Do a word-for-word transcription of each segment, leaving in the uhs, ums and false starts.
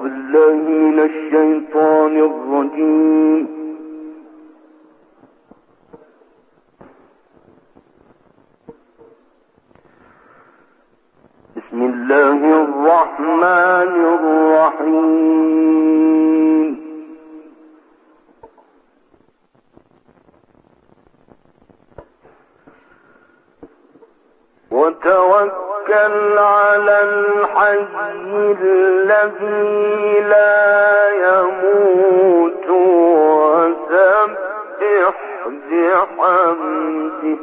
بالله من الشيطان الرجيم. بسم الله الرحمن الرحيم. وتوكل على الحي الذي لا يموت وسبح بحمده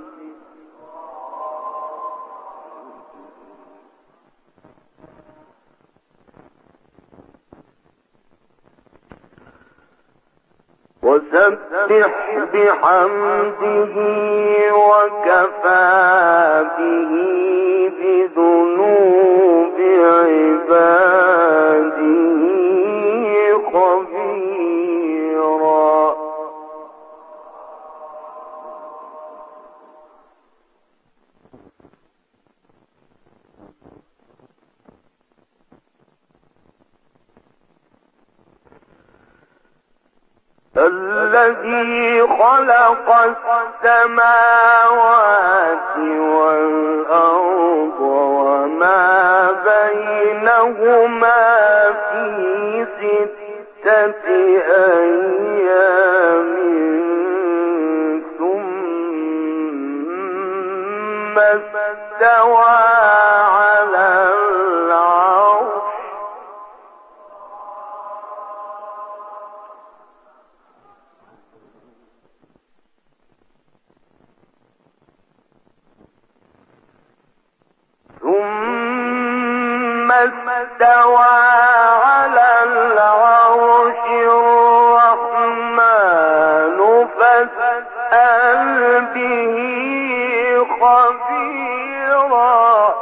وسبح بحمده وكفى به بذنوب عباده خبيرا. الذي خلق السماوات والأرض وما بينهما في ستة أيام ثم استوى على العرش ثم استوى على العرش الرحمن فاسأل به خبيرا.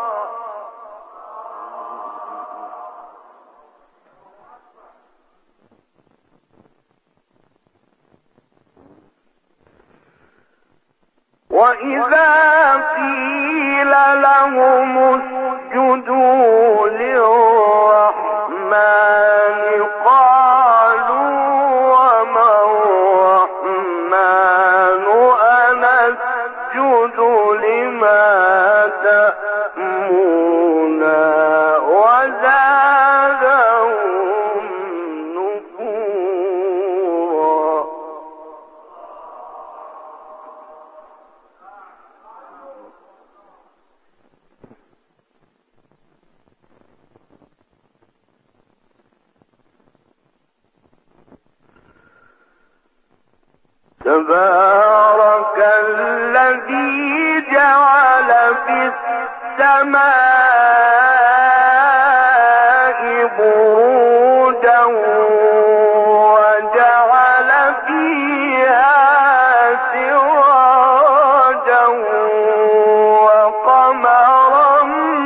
وإذا قيل لهم اسجدوا للرحمن قالوا وما الرحمن أنسجد لما تأمرنا وزادهم نفورا. تبارك الذي جعل في السماء بروجا وجعل فيها سراجا وقمرا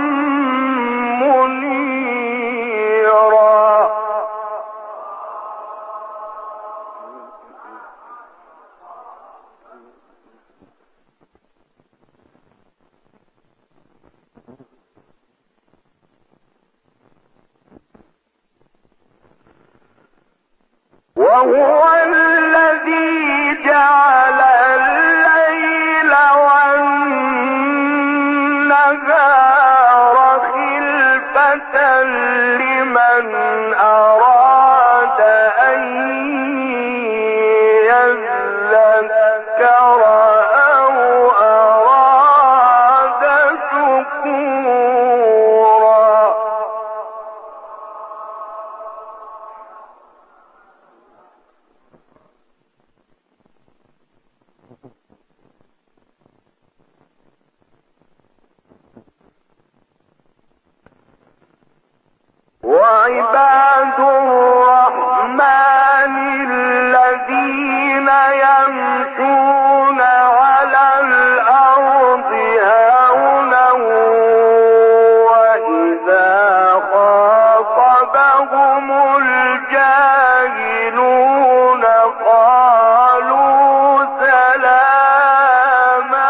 منيرا. وهو الذي جعل الليل والنهار خلفة لمن أراد أن يذكر أو أراد شكورا. وعباد الرحمن الذين يمشون على الأرض هونا وإذا خاطبهم الجاهلون قالوا سلاما.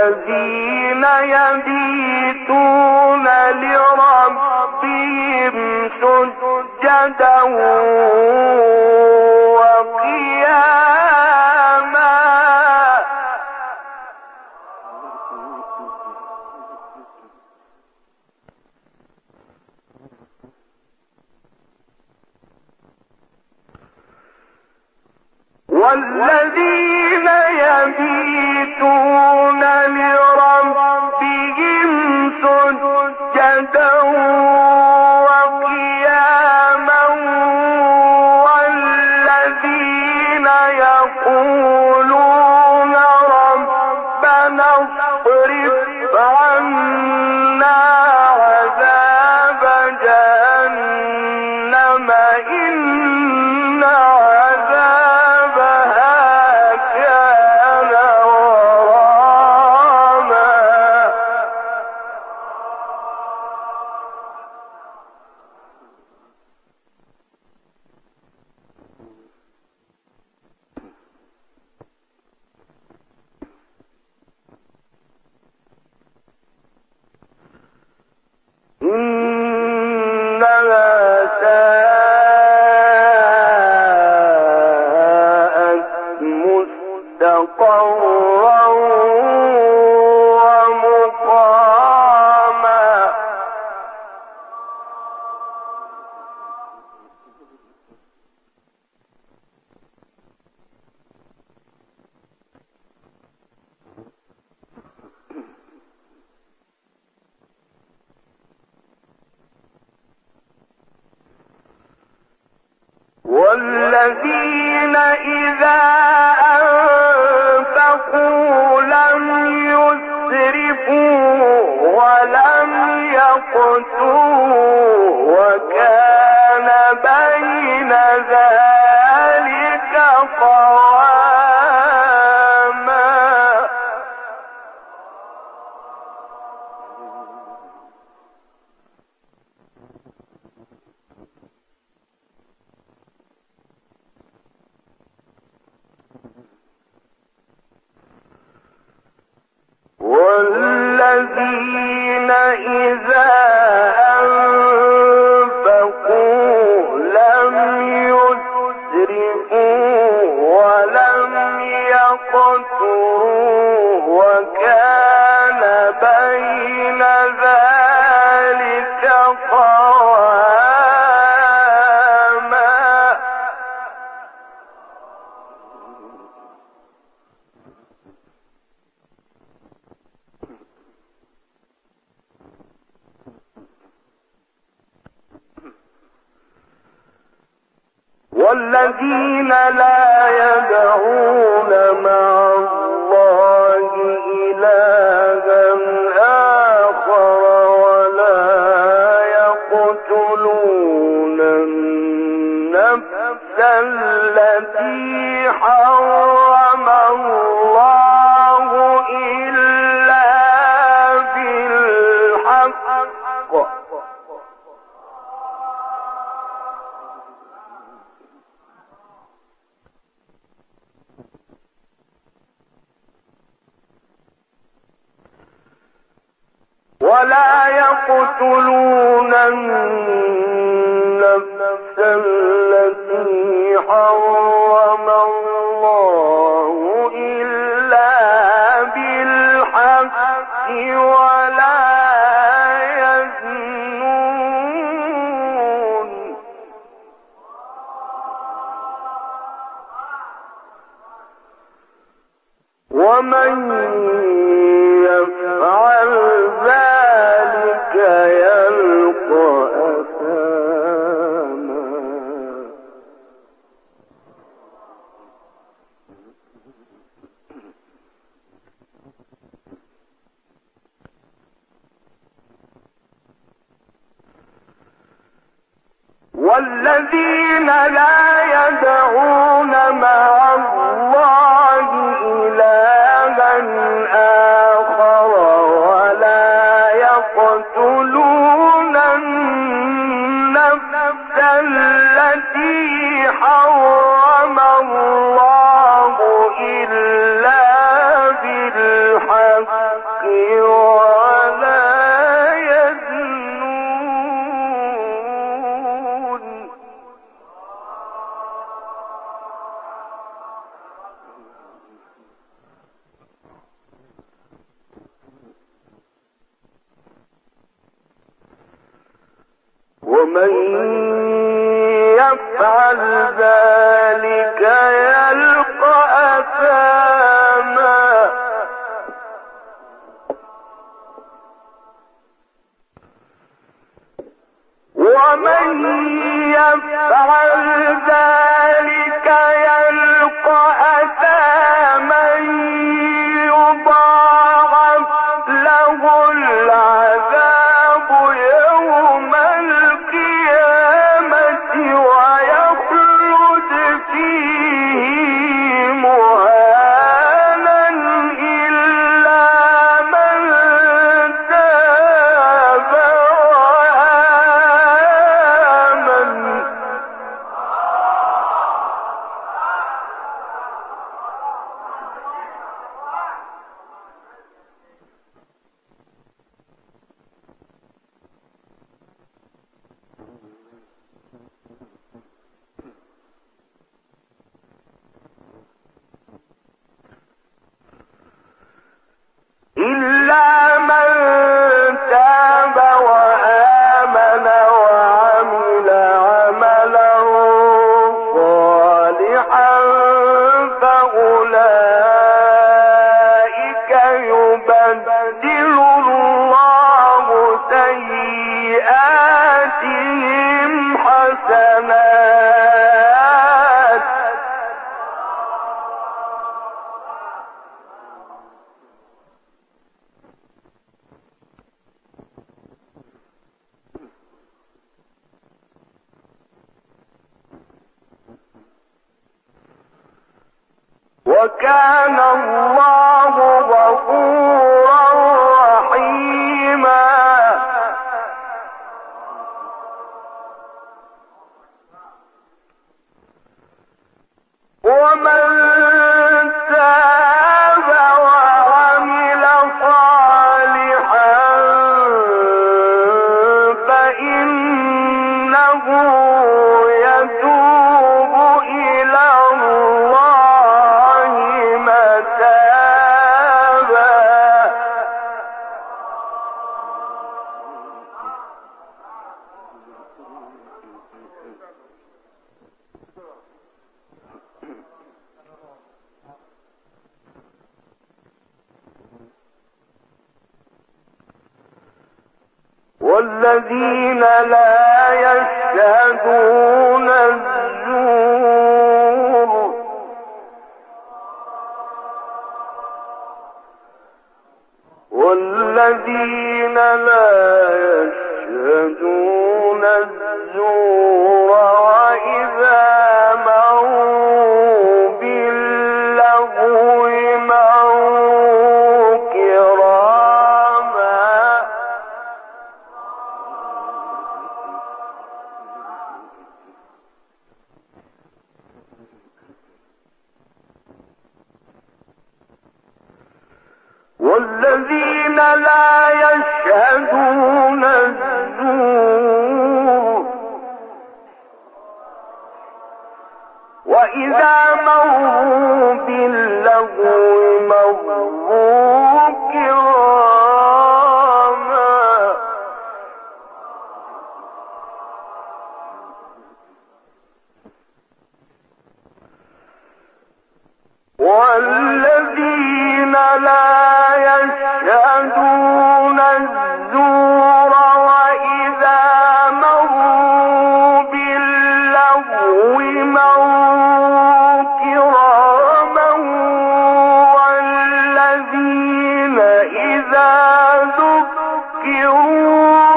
والذين يبيتون لربهم سجدا وقياما والذين يبيتون لربهم سجدا وقياما والذين يقولون ربنا اصرف عنا عذاب جهنم إن والذين إذا أنفقوا لم يسرفوا ولم يقتروا وكان بين ذلك قواما والذين إذا أنفقوا لم يسرفوا ولم يقتروا وكان بين ذلك قواما والذين لا يدعون مع الله إلها آخر ولا يقتلون النفس التي حرم الله إلا بالحق ولا يقتلون النفس التي حرم الله إلا بالحق ولا يزنون ومن يفعل ذلك يلقى أثاما والذين لا يدعون مع الله إلها آخر ولا يقتلون النفس التي حرم الله إلا بالحق ومن يفعل ذلك يلقى أثاما ومن يفعل ذلك يلقى أثاما يضاعف له العذاب يوم القيامة ويخلد فيه مهانا إلا من تاب وآمن إلا من تاب وآمن وعمل عملا صالحا فأولئك يبدل الله سيئاتهم حسنات وكان الله غفورا رحيما ومن تاب وعمل صالحا فإنه يتوب إلى الله متابا والذين لا يشهدون الزور والذين لا يشهدون الزور وإذا مروا باللغو مروا كراما والذين لا يشهدون الزور وإذا مروا باللغو مروا كراما والذين لا يشهدون الزور وإذا مروا باللغو مروا كراما والذين إذا ذكروا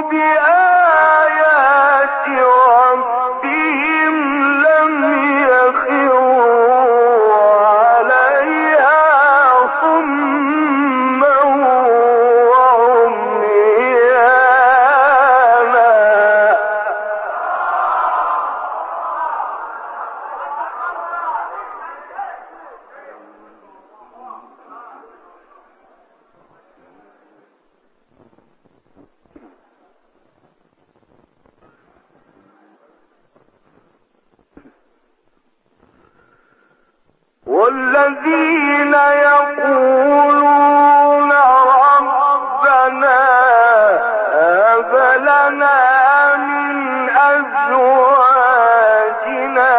بآيات ربهم لم يخروا عليها صما وعميانا والذين يقولون ربنا هب لنا من أزواجنا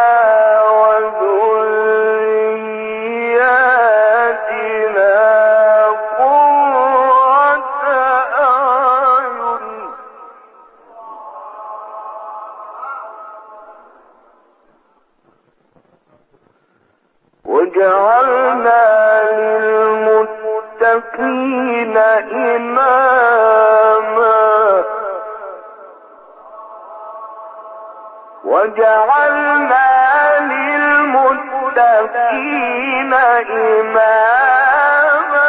وذرياتنا قرة أعين وجعلنا للمتقين إماما وجعلنا للمتقين إماما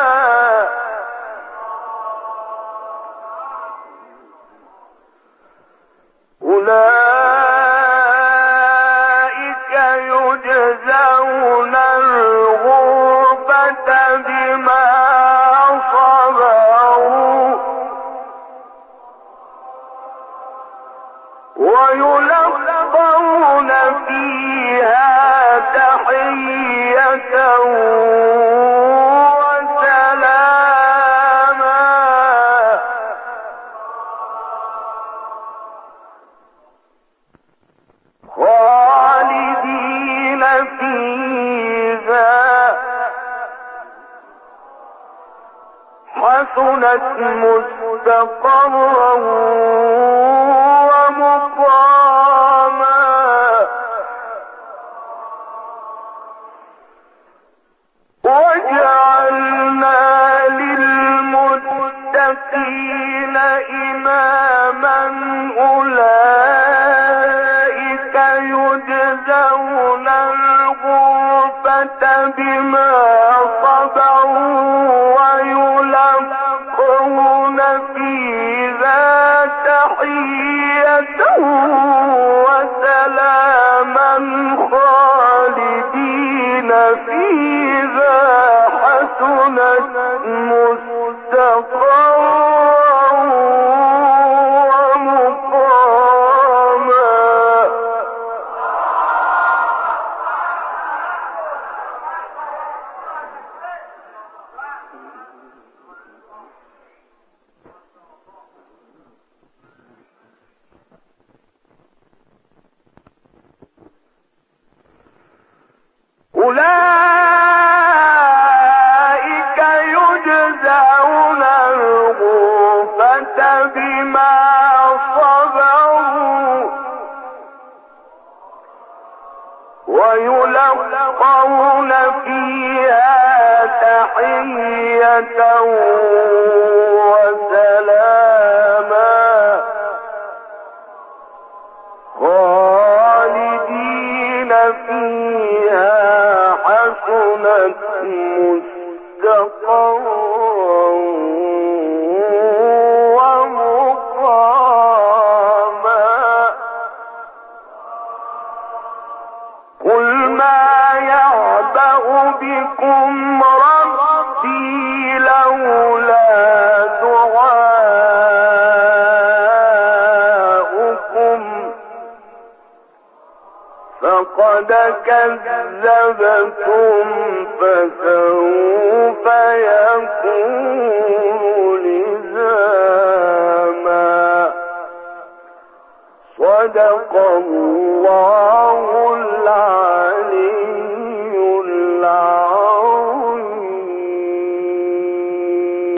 أولئك يجزون الغرفة بما صبروا ويلقون فيها تحية وسلاما خالدين فيها حسنت مستقرا ومقاما وجعلنا للمتقين إماما أولئك يجزون الغرفة بما صبروا ويلقون فيها تحية وسلاما خالدين فيها حسنت مستقرا ومقاما أولئك يجزون الغرفة بما صبروا ويلقون فيها تحية وسلاما خالدين فيها حسنت مستقرا ومقاما قل ما يعبأ بكم ربي لولا دعاؤكم فقد كذبتم فسوف يكون لزاما صدق الله العظيم.